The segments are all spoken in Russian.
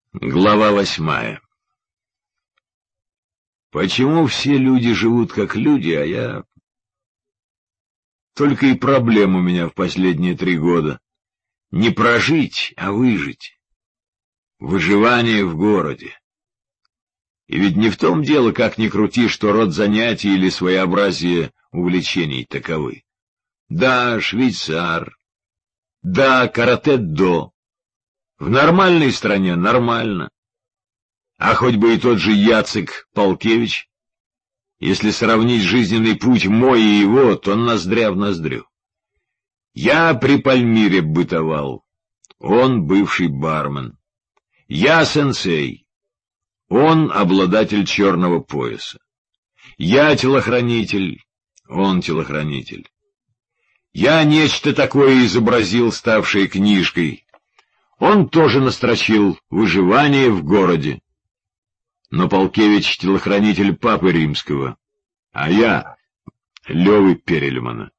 Глава 8. Почему все люди живут как люди, а я... Только и проблем у меня в последние 3 года. Не прожить, а выжить. Выживание в городе. И ведь не в том дело, как ни крути, что род занятий или своеобразие увлечений таковы. Да, швейцар. Да, каратэ-до. В нормальной стране нормально. А хоть бы и тот же Яцек Полкевич, если сравнить жизненный путь мой и его, то ноздря в ноздрю. Я при Пальмире бытовал, он бывший бармен. Я сенсей, он обладатель черного пояса. Я телохранитель, он телохранитель. Я нечто такое изобразил, ставшее книжкой. Он тоже настрочил «Выживание в городе». Но Полкевич — телохранитель Папы Римского, а я — Левы Перельмана.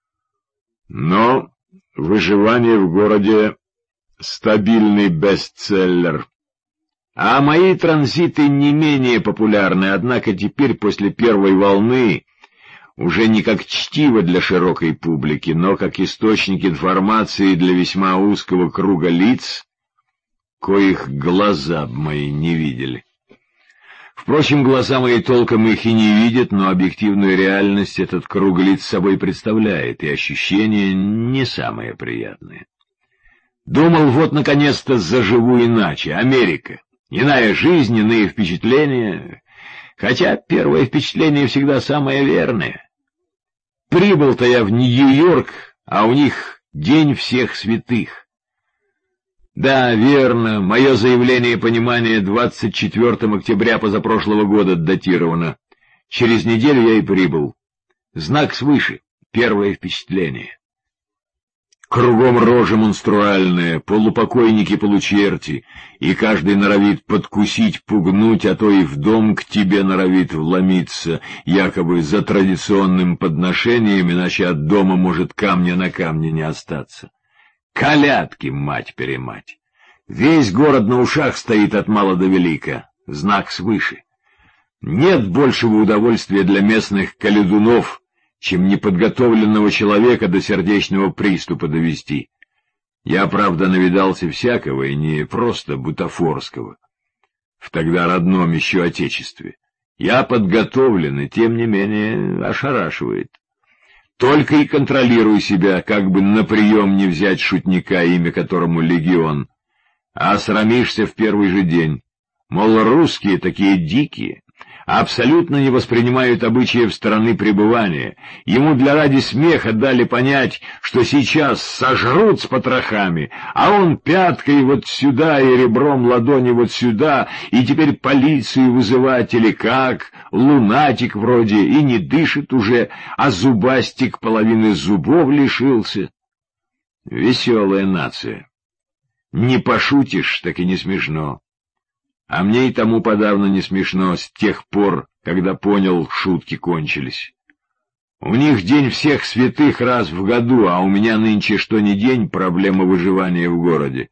Но «Выживание в городе» — стабильный бестселлер. А мои транзиты не менее популярны, однако теперь, после первой волны, уже не как чтиво для широкой публики, но как источник информации для весьма узкого круга лиц, коих глаза мои не видели. Впрочем, глаза мои толком их и не видят, но объективную реальность этот круг лиц собой представляет, и ощущения не самые приятные. Думал, вот наконец-то заживу иначе. Америка. Иная жизнь, иные впечатления. Хотя первое впечатление всегда самое верное. Прибыл-то я в Нью-Йорк, а у них День всех святых. Да, верно, мое заявление понимания 24 октября позапрошлого года датировано. Через неделю я и прибыл. Знак свыше, первое впечатление. Кругом рожи монструальные, полупокойники-получерти, и каждый норовит подкусить, пугнуть, а то и в дом к тебе норовит вломиться, якобы за традиционным подношением, иначе от дома может камня на камне не остаться. Колядки, мать-перемать. Весь город на ушах стоит от мала до велика, знак свыше. Нет большего удовольствия для местных колядунов, чем неподготовленного человека до сердечного приступа довести. Я, правда, навидался всякого, и не просто бутафорского, в тогда родном еще отечестве. Я подготовлен, и тем не менее ошарашивает. Только и контролируй себя, как бы на прием не взять шутника, имя которому Легион, а срамишься в первый же день. Мол, русские такие дикие, абсолютно не воспринимают обычаев страны пребывания. Ему для ради смеха дали понять, что сейчас сожрут с потрохами, а он пяткой вот сюда и ребром ладони вот сюда, и теперь полицию вызывать или как, лунатик вроде, и не дышит уже, а зубастик половины зубов лишился. Веселая нация. Не пошутишь, так и не смешно. А мне и тому подавно не смешно с тех пор, когда понял, шутки кончились. У них день всех святых раз в году, а у меня нынче что ни день проблема выживания в городе.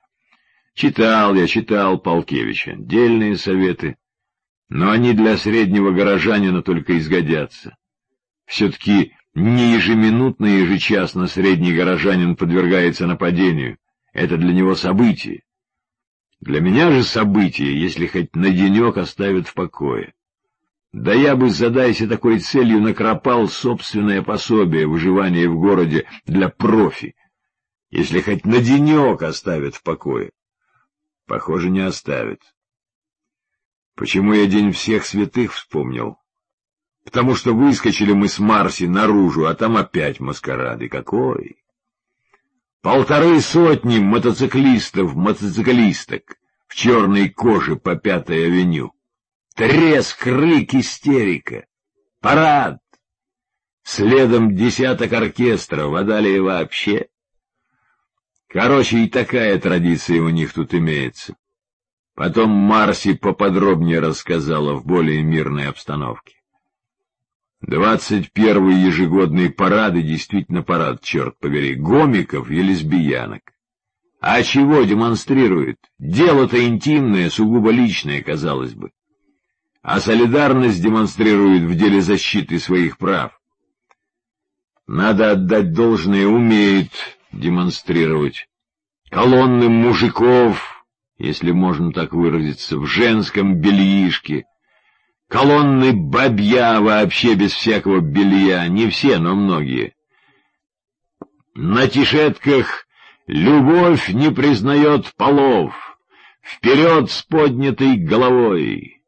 Читал Полкевича, дельные советы, но они для среднего горожанина только изгодятся. Все-таки не ежеминутно и ежечасно средний горожанин подвергается нападению. Это для него событие. Для меня же событие, если хоть на денек оставят в покое. Да я бы, задайся такой целью, накропал собственное пособие выживания в городе для профи, если хоть на денек оставят в покое. Похоже, не оставят. Почему я День всех святых вспомнил? Потому что выскочили мы с Марси наружу, а там опять маскарады. Какой! 150 мотоциклистов, мотоциклисток в черной коже по 5-й авеню. Треск, рык, истерика. Парад. Следом десяток оркестров, а далее вообще. Короче, и такая традиция у них тут имеется. Потом Марси поподробнее рассказала в более мирной обстановке. 21-й ежегодный парад, и действительно парад, черт побери, гомиков и лесбиянок. А чего демонстрирует? Дело-то интимное, сугубо личное, казалось бы. А солидарность демонстрирует в деле защиты своих прав. Надо отдать должное, умеет демонстрировать. Колонны мужиков, если можно так выразиться, в женском бельишке. Колонны бабья вообще без всякого белья, не все, но многие. На тишетках «Любовь не признает полов», «Вперед с поднятой головой»,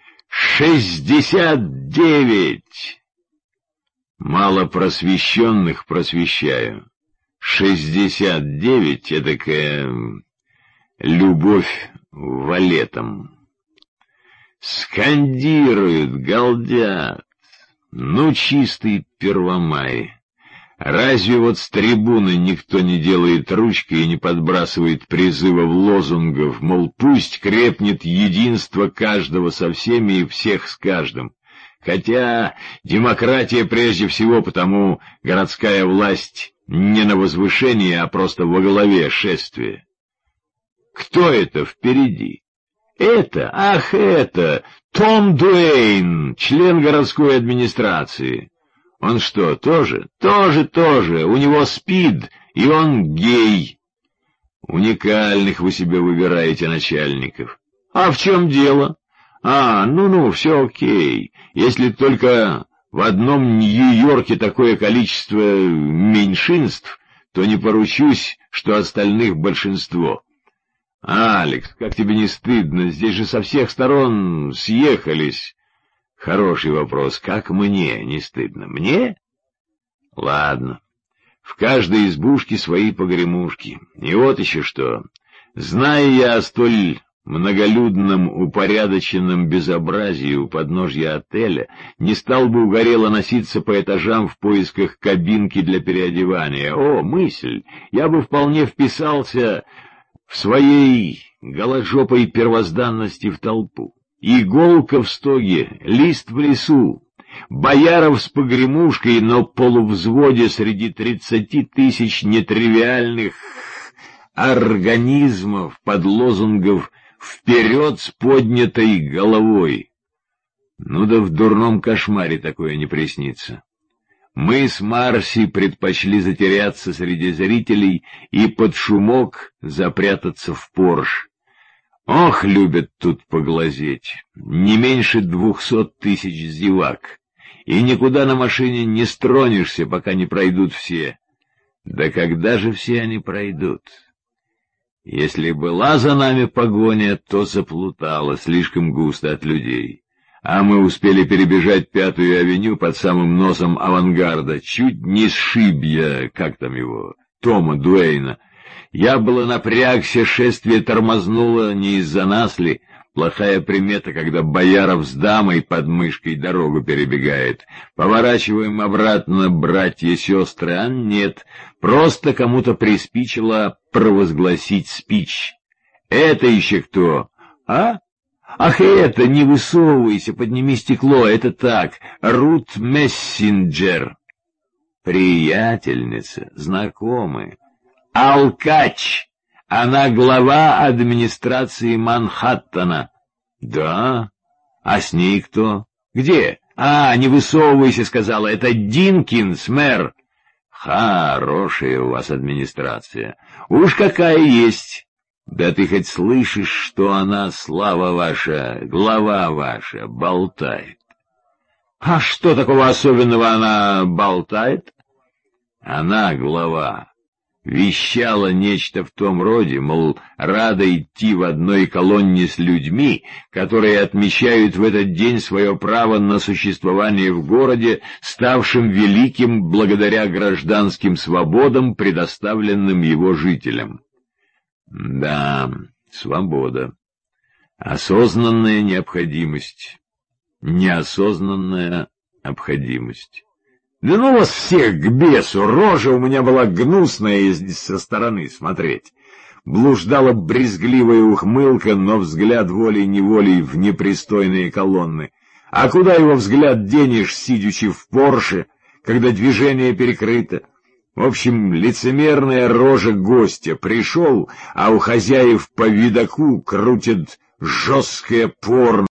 «69». Мало просвещенных просвещаю. 69 — эдакая любовь валетом. Скандируют, галдят. Ну, чистый Первомай. Разве вот с трибуны никто не делает ручкой и не подбрасывает призывов лозунгов, мол, пусть крепнет единство каждого со всеми и всех с каждым? Хотя демократия прежде всего, потому городская власть не на возвышении, а просто во главе шествия. Кто это впереди? Это Том Дуэйн, член городской администрации. Он что, тоже? Тоже. У него СПИД, и он гей. Уникальных вы себе выбираете начальников. А в чем дело? Ну, все окей. Если только в одном Нью-Йорке такое количество меньшинств, то не поручусь, что остальных большинство. Алекс, как тебе не стыдно? Здесь же со всех сторон съехались. Хороший вопрос. Как мне не стыдно? Мне? Ладно. В каждой избушке свои погремушки. И вот еще что. Зная я о столь многолюдном упорядоченном безобразии у подножья отеля, не стал бы угорело носиться по этажам в поисках кабинки для переодевания. Мысль! Я бы вполне вписался в своей голожопой первозданности в толпу. Иголка в стоге, лист в лесу, Бояров с погремушкой, но полувзводе среди 30 тысяч нетривиальных организмов под лозунгов «Вперед с поднятой головой». Ну да в дурном кошмаре такое не приснится. Мы с Марси предпочли затеряться среди зрителей и под шумок запрятаться в Порш. Ох, любят тут поглазеть. Не меньше 200 тысяч зевак. И никуда на машине не стронешься, пока не пройдут все. Да когда же все они пройдут? Если была за нами погоня, то заплутала слишком густо от людей. А мы успели перебежать 5-ю авеню под самым носом авангарда, чуть не сшиб я, как там его, Тома Дуэйна. Я было напрягся, шествие тормознуло, не из-за нас ли? Плохая примета, когда Бояров с дамой под мышкой дорогу перебегает. Поворачиваем обратно, братья-сестры, а нет, просто кому-то приспичило провозгласить спич. Это еще кто? Ах, это, не высовывайся, подними стекло, это так, Рут Мессинджер. Приятельница, знакомая. Алкач. Она глава администрации Манхэттена. Да? А с ней кто? Где? Не высовывайся, сказала, это Динкинс, мэр. Хорошая у вас администрация. Уж какая есть. Да ты хоть слышишь, что она, слава ваша, глава ваша, болтает? А что такого особенного она болтает? Она, глава, вещала нечто в том роде, мол, рада идти в одной колонне с людьми, которые отмечают в этот день свое право на существование в городе, ставшем великим благодаря гражданским свободам, предоставленным его жителям. Да, свобода. Осознанная необходимость. Неосознанная обходимость. Да ну вас всех к бесу! Рожа у меня была гнусная со стороны смотреть. Блуждала брезгливая ухмылка, но взгляд волей-неволей в непристойные колонны. А куда его взгляд денешь, сидячи в Порше, когда движение перекрыто? В общем, лицемерная рожа гостя. Пришел, а у хозяев по видаку крутит жесткое порно.